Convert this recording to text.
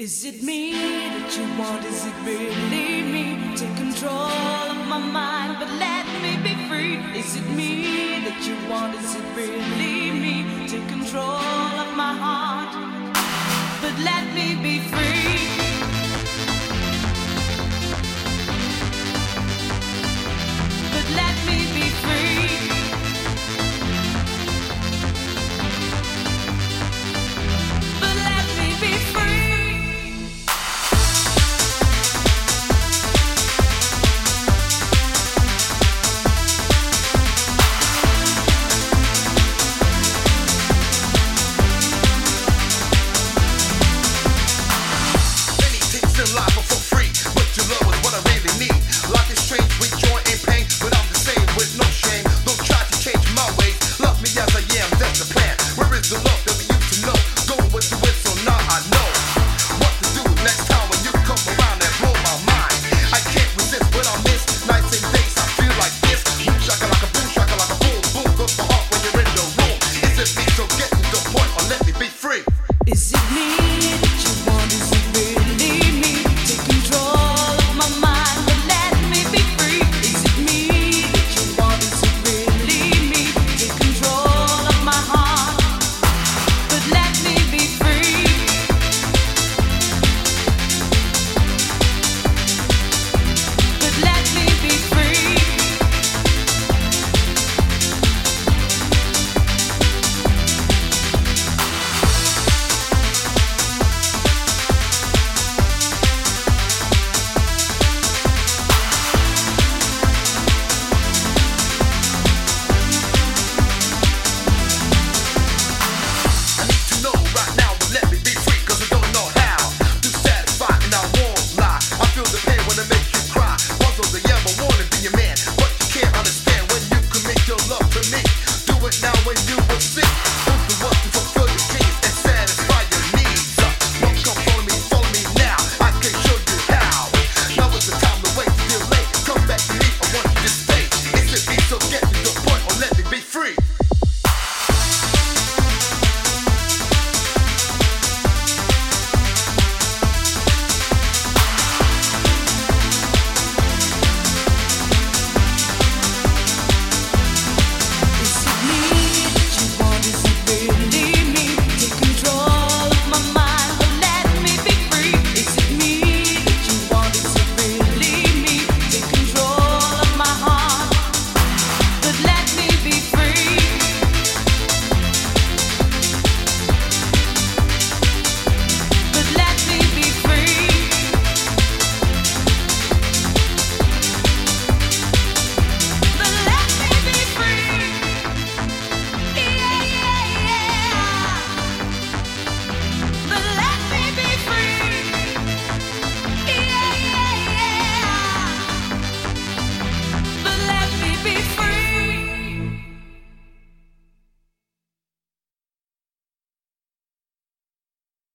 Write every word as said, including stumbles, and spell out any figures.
Is it me that you want? Is it really me? Take control of my mind, but let me be free. Is it me that you want? Is it really me? Take control of my heart, but let me be